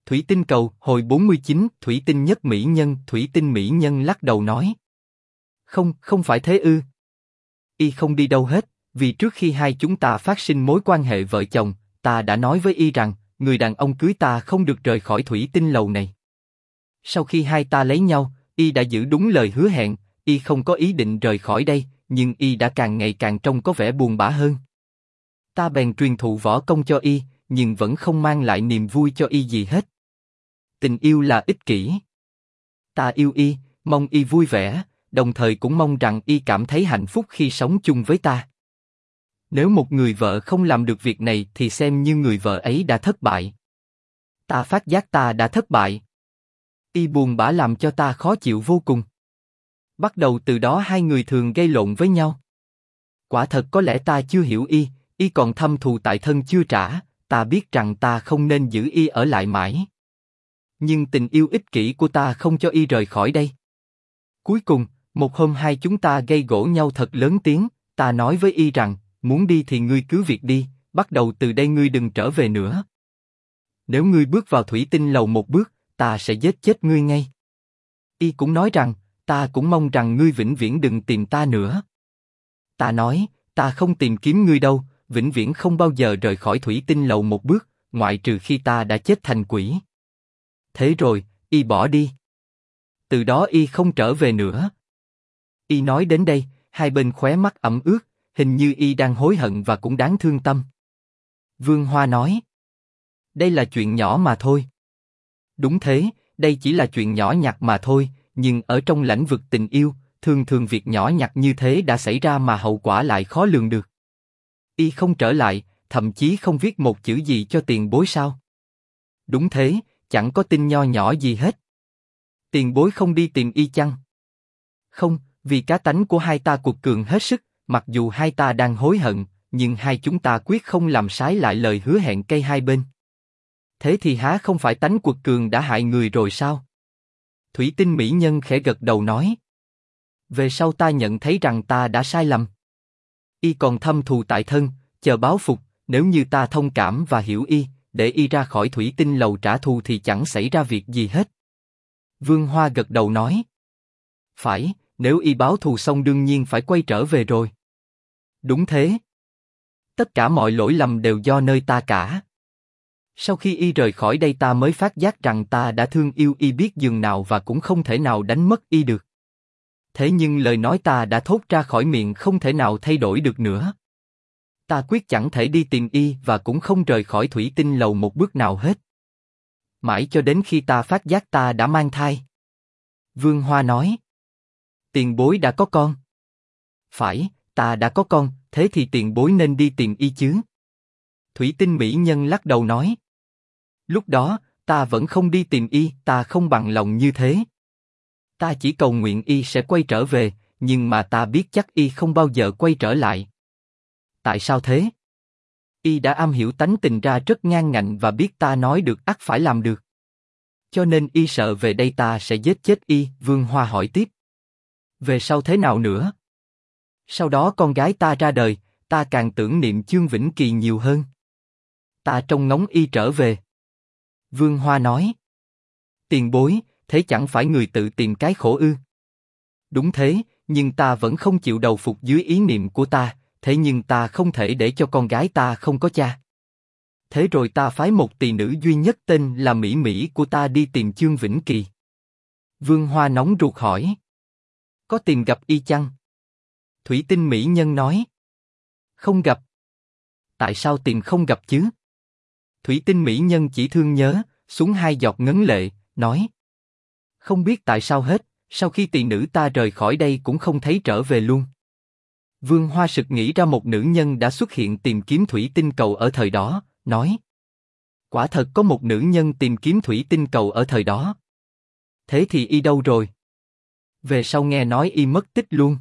Thủy tinh cầu, hồi 49, thủy tinh nhất mỹ nhân, thủy tinh mỹ nhân lắc đầu nói. Không, không phải thế ư. Y không đi đâu hết, vì trước khi hai chúng ta phát sinh mối quan hệ vợ chồng, ta đã nói với Y rằng, người đàn ông cưới ta không được rời khỏi thủy tinh lầu này. Sau khi hai ta lấy nhau, Y đã giữ đúng lời hứa hẹn, Y không có ý định rời khỏi đây, nhưng Y đã càng ngày càng trông có vẻ buồn bã hơn. Ta bèn truyền thụ võ công cho Y, nhưng vẫn không mang lại niềm vui cho Y gì hết. Tình yêu là ích kỷ. Ta yêu Y, mong Y vui vẻ, đồng thời cũng mong rằng Y cảm thấy hạnh phúc khi sống chung với ta. Nếu một người vợ không làm được việc này thì xem như người vợ ấy đã thất bại. Ta phát giác ta đã thất bại. Y buồn bã làm cho ta khó chịu vô cùng. Bắt đầu từ đó hai người thường gây lộn với nhau. Quả thật có lẽ ta chưa hiểu Y, Y còn thâm thù tại thân chưa trả, ta biết rằng ta không nên giữ Y ở lại mãi. Nhưng tình yêu ích kỷ của ta không cho Y rời khỏi đây. Cuối cùng, một hôm hai chúng ta gây gổ nhau thật lớn tiếng, ta nói với Y rằng, muốn đi thì ngươi cứ việc đi, bắt đầu từ đây ngươi đừng trở về nữa. Nếu ngươi bước vào thủy tinh lầu một bước, ta sẽ giết chết ngươi ngay. Y cũng nói rằng, ta cũng mong rằng ngươi vĩnh viễn đừng tìm ta nữa. Ta nói, ta không tìm kiếm ngươi đâu, vĩnh viễn không bao giờ rời khỏi thủy tinh lầu một bước, ngoại trừ khi ta đã chết thành quỷ. Thế rồi, Y bỏ đi. Từ đó Y không trở về nữa. Y nói đến đây, hai bên khóe mắt ẩm ướt, hình như Y đang hối hận và cũng đáng thương tâm. Vương Hoa nói, đây là chuyện nhỏ mà thôi. Đúng thế, đây chỉ là chuyện nhỏ nhặt mà thôi, nhưng ở trong lãnh vực tình yêu, thường thường việc nhỏ nhặt như thế đã xảy ra mà hậu quả lại khó lường được. Y không trở lại, thậm chí không viết một chữ gì cho tiền bối sao? Đúng thế, chẳng có tin nho nhỏ gì hết. Tiền bối không đi tìm Y chăng? Không, vì cá tánh của hai ta cuột cường hết sức, mặc dù hai ta đang hối hận, nhưng hai chúng ta quyết không làm trái lại lời hứa hẹn cây hai bên. Thế thì há không phải tánh cuột cường đã hại người rồi sao? Thủy tinh mỹ nhân khẽ gật đầu nói. Về sau ta nhận thấy rằng ta đã sai lầm. Y còn thâm thù tại thân, chờ báo phục, nếu như ta thông cảm và hiểu Y, để Y ra khỏi thủy tinh lầu trả thù thì chẳng xảy ra việc gì hết. Vương Hoa gật đầu nói. Phải, nếu Y báo thù xong đương nhiên phải quay trở về rồi. Đúng thế. Tất cả mọi lỗi lầm đều do nơi ta cả. Sau khi Y rời khỏi đây ta mới phát giác rằng ta đã thương yêu Y biết dường nào và cũng không thể nào đánh mất Y được. Thế nhưng lời nói ta đã thốt ra khỏi miệng không thể nào thay đổi được nữa. Ta quyết chẳng thể đi tìm Y và cũng không rời khỏi thủy tinh lầu một bước nào hết. Mãi cho đến khi ta phát giác ta đã mang thai. Vương Hoa nói. Tiền bối đã có con. Phải, ta đã có con, thế thì tiền bối nên đi tìm Y chứ. Thủy tinh mỹ nhân lắc đầu nói. Lúc đó, ta vẫn không đi tìm Y, ta không bằng lòng như thế. Ta chỉ cầu nguyện Y sẽ quay trở về, nhưng mà ta biết chắc Y không bao giờ quay trở lại. Tại sao thế? Y đã am hiểu tánh tình ra rất ngang ngạnh và biết ta nói được ắt phải làm được. Cho nên Y sợ về đây ta sẽ giết chết Y, Vương Hoa hỏi tiếp. Về sau thế nào nữa? Sau đó con gái ta ra đời, ta càng tưởng niệm Chương Vĩnh Kỳ nhiều hơn. Ta trông ngóng Y trở về. Vương Hoa nói. Tiền bối, thế chẳng phải người tự tìm cái khổ ư? Đúng thế, nhưng ta vẫn không chịu đầu phục dưới ý niệm của ta, thế nhưng ta không thể để cho con gái ta không có cha. Thế rồi ta phái một tỳ nữ duy nhất tên là Mỹ Mỹ của ta đi tìm Chương Vĩnh Kỳ. Vương Hoa nóng ruột hỏi. Có tìm gặp Y chăng? Thủy tinh mỹ nhân nói. Không gặp. Tại sao tìm không gặp chứ? Thủy tinh mỹ nhân chỉ thương nhớ, xuống hai giọt ngấn lệ, nói. Không biết tại sao hết, sau khi tỳ nữ ta rời khỏi đây cũng không thấy trở về luôn. Vương Hoa sực nghĩ ra một nữ nhân đã xuất hiện tìm kiếm thủy tinh cầu ở thời đó, nói. Quả thật có một nữ nhân tìm kiếm thủy tinh cầu ở thời đó. Thế thì Y đâu rồi? Về sau nghe nói Y mất tích luôn.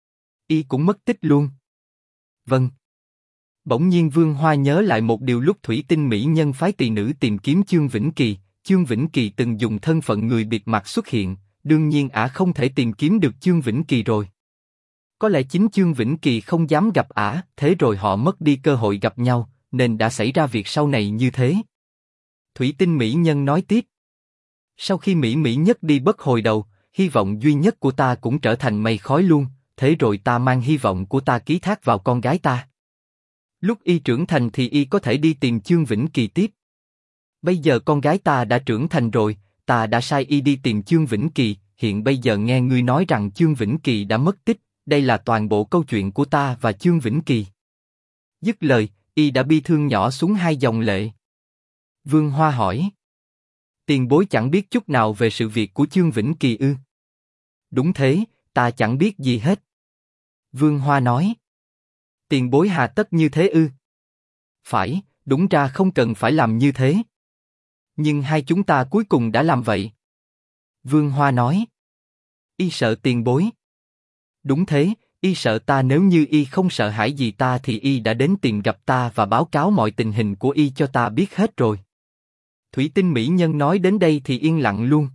Y cũng mất tích luôn. Vâng. Bỗng nhiên Vương Hoa nhớ lại một điều lúc thủy tinh mỹ nhân phái tỳ nữ tìm kiếm Chương Vĩnh Kỳ. Chương Vĩnh Kỳ từng dùng thân phận người bịt mặt xuất hiện, đương nhiên ả không thể tìm kiếm được Chương Vĩnh Kỳ rồi. Có lẽ chính Chương Vĩnh Kỳ không dám gặp ả, thế rồi họ mất đi cơ hội gặp nhau, nên đã xảy ra việc sau này như thế. Thủy tinh mỹ nhân nói tiếp. Sau khi Mỹ Mỹ nhất đi bất hồi đầu, hy vọng duy nhất của ta cũng trở thành mây khói luôn, thế rồi ta mang hy vọng của ta ký thác vào con gái ta. Lúc y trưởng thành thì y có thể đi tìm Chương Vĩnh Kỳ tiếp. Bây giờ con gái ta đã trưởng thành rồi, ta đã sai y đi tìm Chương Vĩnh Kỳ, hiện bây giờ nghe ngươi nói rằng Chương Vĩnh Kỳ đã mất tích, đây là toàn bộ câu chuyện của ta và Chương Vĩnh Kỳ. Dứt lời, y đã bi thương nhỏ xuống 2 dòng lệ. Vương Hoa hỏi. Tiền bối chẳng biết chút nào về sự việc của Chương Vĩnh Kỳ ư? Đúng thế, ta chẳng biết gì hết. Vương Hoa nói. Tiền bối hà tất như thế ư? Phải, đúng ra không cần phải làm như thế. Nhưng hai chúng ta cuối cùng đã làm vậy. Vương Hoa nói. Y sợ tiền bối. Đúng thế, y sợ ta, nếu như y không sợ hãi gì ta thì y đã đến tìm gặp ta và báo cáo mọi tình hình của y cho ta biết hết rồi. Thủy tinh mỹ nhân nói đến đây thì yên lặng luôn.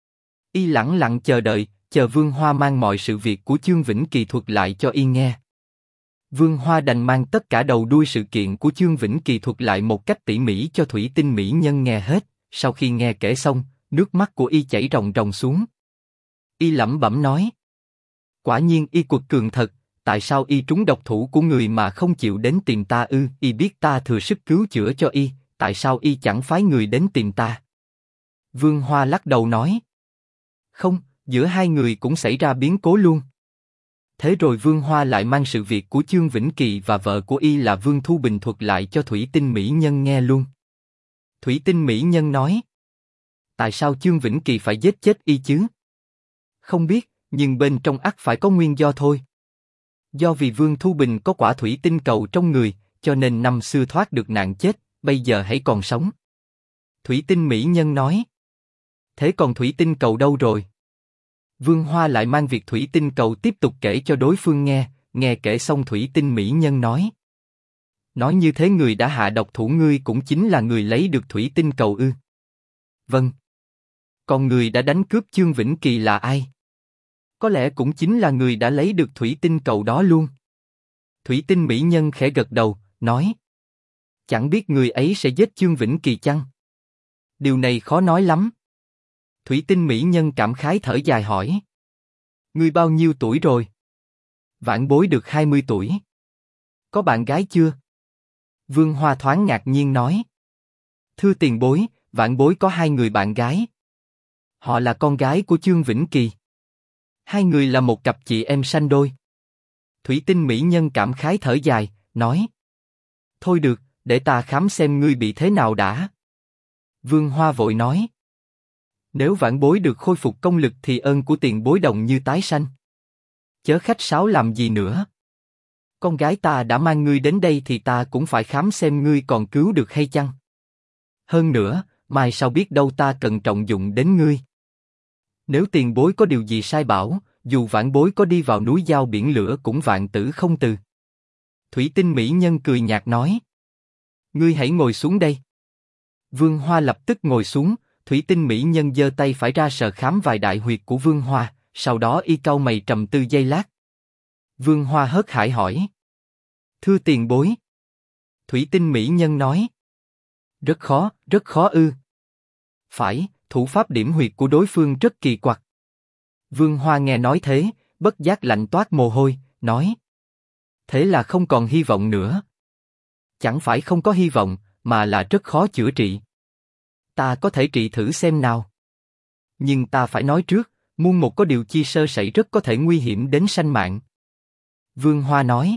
Y lẳng lặng chờ đợi, chờ Vương Hoa mang mọi sự việc của Chương Vĩnh Kỳ thuật lại cho y nghe. Vương Hoa đành mang tất cả đầu đuôi sự kiện của Chương Vĩnh Kỳ thuật lại một cách tỉ mỉ cho thủy tinh mỹ nhân nghe hết. Sau khi nghe kể xong, nước mắt của y chảy ròng ròng xuống. Y lẩm bẩm nói. Quả nhiên y quật cường thật, tại sao y trúng độc thủ của người mà không chịu đến tìm ta ư? Y biết ta thừa sức cứu chữa cho y, tại sao y chẳng phái người đến tìm ta? Vương Hoa lắc đầu nói. Không, giữa hai người cũng xảy ra biến cố luôn. Thế rồi Vương Hoa lại mang sự việc của Chương Vĩnh Kỳ và vợ của y là Vương Thu Bình thuật lại cho thủy tinh mỹ nhân nghe luôn. Thủy tinh mỹ nhân nói. Tại sao Chương Vĩnh Kỳ phải giết chết y chứ? Không biết, nhưng bên trong ắt phải có nguyên do thôi. Do vì Vương Thu Bình có quả thủy tinh cầu trong người, cho nên năm xưa thoát được nạn chết, bây giờ hãy còn sống. Thủy tinh mỹ nhân nói. Thế còn thủy tinh cầu đâu rồi? Vương Hoa lại mang việc thủy tinh cầu tiếp tục kể cho đối phương nghe kể xong thủy tinh mỹ nhân nói. Nói như thế người đã hạ độc thủ ngươi cũng chính là người lấy được thủy tinh cầu ư? Vâng. Còn người đã đánh cướp Chương Vĩnh Kỳ là ai? Có lẽ cũng chính là người đã lấy được thủy tinh cầu đó luôn. Thủy tinh mỹ nhân khẽ gật đầu, nói. Chẳng biết người ấy sẽ giết Chương Vĩnh Kỳ chăng? Điều này khó nói lắm. Thủy tinh mỹ nhân cảm khái thở dài hỏi. Ngươi bao nhiêu tuổi rồi? Vãn bối được 20 tuổi. Có bạn gái chưa? Vương Hoa thoáng ngạc nhiên nói. Thưa tiền bối, vãn bối có 2 người bạn gái. Họ là con gái của Chương Vĩnh Kỳ. 2 người là một cặp chị em sanh đôi. Thủy tinh mỹ nhân cảm khái thở dài, nói. Thôi được, để ta khám xem ngươi bị thế nào đã. Vương Hoa vội nói. Nếu vãn bối được khôi phục công lực thì ơn của tiền bối đồng như tái sanh. Chớ khách sáo làm gì nữa. Con gái ta đã mang ngươi đến đây thì ta cũng phải khám xem ngươi còn cứu được hay chăng. Hơn nữa, mai sau biết đâu ta cần trọng dụng đến ngươi. Nếu tiền bối có điều gì sai bảo, dù vãn bối có đi vào núi giao biển lửa cũng vạn tử không từ. Thủy tinh mỹ nhân cười nhạt nói. Ngươi hãy ngồi xuống đây. Vương Hoa lập tức ngồi xuống, thủy tinh mỹ nhân giơ tay phải ra sờ khám vài đại huyệt của Vương Hoa, sau đó y cau mày trầm tư giây lát. Vương Hoa hớt hải hỏi. Thưa tiền bối. Thủy tinh mỹ nhân nói. Rất khó ư. Phải, thủ pháp điểm huyệt của đối phương rất kỳ quặc. Vương Hoa nghe nói thế, bất giác lạnh toát mồ hôi, nói. Thế là không còn hy vọng nữa. Chẳng phải không có hy vọng, mà là rất khó chữa trị. Ta có thể trị thử xem nào. Nhưng ta phải nói trước, muôn một có điều chi sơ sẩy rất có thể nguy hiểm đến sanh mạng. Vương Hoa nói.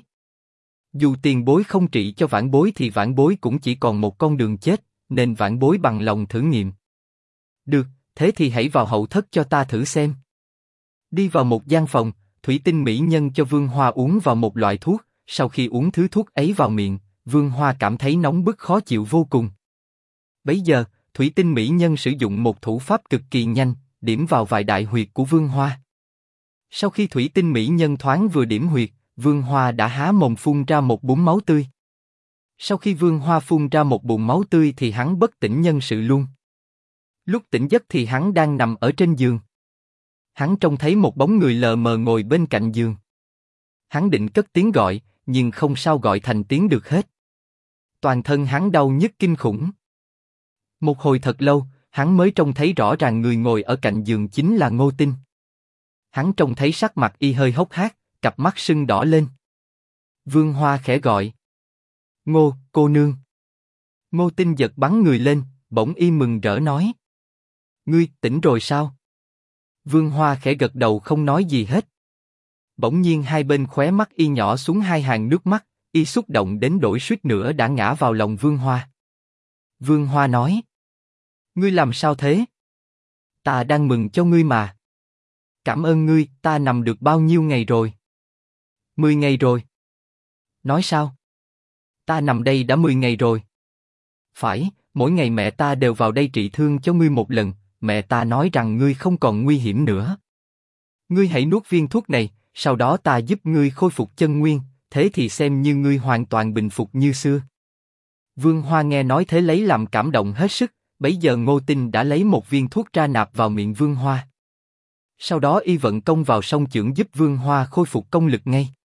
Dù tiền bối không trị cho vãn bối thì vãn bối cũng chỉ còn một con đường chết, nên vãn bối bằng lòng thử nghiệm. Được, thế thì hãy vào hậu thất cho ta thử xem. Đi vào một gian phòng, thủy tinh mỹ nhân cho Vương Hoa uống vào một loại thuốc, sau khi uống thứ thuốc ấy vào miệng, Vương Hoa cảm thấy nóng bức khó chịu vô cùng. Bấy giờ, thủy tinh mỹ nhân sử dụng một thủ pháp cực kỳ nhanh, điểm vào vài đại huyệt của Vương Hoa. Sau khi thủy tinh mỹ nhân thoáng vừa điểm huyệt, Vương Hoa đã há mồm phun ra một búng máu tươi. Sau khi Vương Hoa phun ra một bụng máu tươi thì hắn bất tỉnh nhân sự luôn. Lúc tỉnh giấc thì hắn đang nằm ở trên giường. Hắn trông thấy một bóng người lờ mờ ngồi bên cạnh giường. Hắn định cất tiếng gọi, nhưng không sao gọi thành tiếng được hết. Toàn thân hắn đau nhức kinh khủng. Một hồi thật lâu, hắn mới trông thấy rõ ràng người ngồi ở cạnh giường chính là Ngô Tinh. Hắn trông thấy sắc mặt y hơi hốc hác, cặp mắt sưng đỏ lên. Vương Hoa khẽ gọi. Ngô, cô nương. Ngô Tinh giật bắn người lên, bỗng y mừng rỡ nói. Ngươi tỉnh rồi sao? Vương Hoa khẽ gật đầu không nói gì hết. Bỗng nhiên hai bên khóe mắt y nhỏ xuống hai hàng nước mắt, y xúc động đến nỗi suýt nữa đã ngã vào lòng Vương Hoa. Vương Hoa nói. Ngươi làm sao thế? Ta đang mừng cho ngươi mà. Cảm ơn ngươi, ta nằm được bao nhiêu ngày rồi? 10 ngày rồi. Nói sao? Ta nằm đây đã 10 ngày rồi. Phải, mỗi ngày mẹ ta đều vào đây trị thương cho ngươi một lần, mẹ ta nói rằng ngươi không còn nguy hiểm nữa. Ngươi hãy nuốt viên thuốc này, sau đó ta giúp ngươi khôi phục chân nguyên, thế thì xem như ngươi hoàn toàn bình phục như xưa. Vương Hoa nghe nói thế lấy làm cảm động hết sức, bấy giờ Ngô Tinh đã lấy một viên thuốc ra nạp vào miệng Vương Hoa. Sau đó y vận công vào song chưởng giúp Vương Hoa khôi phục công lực ngay.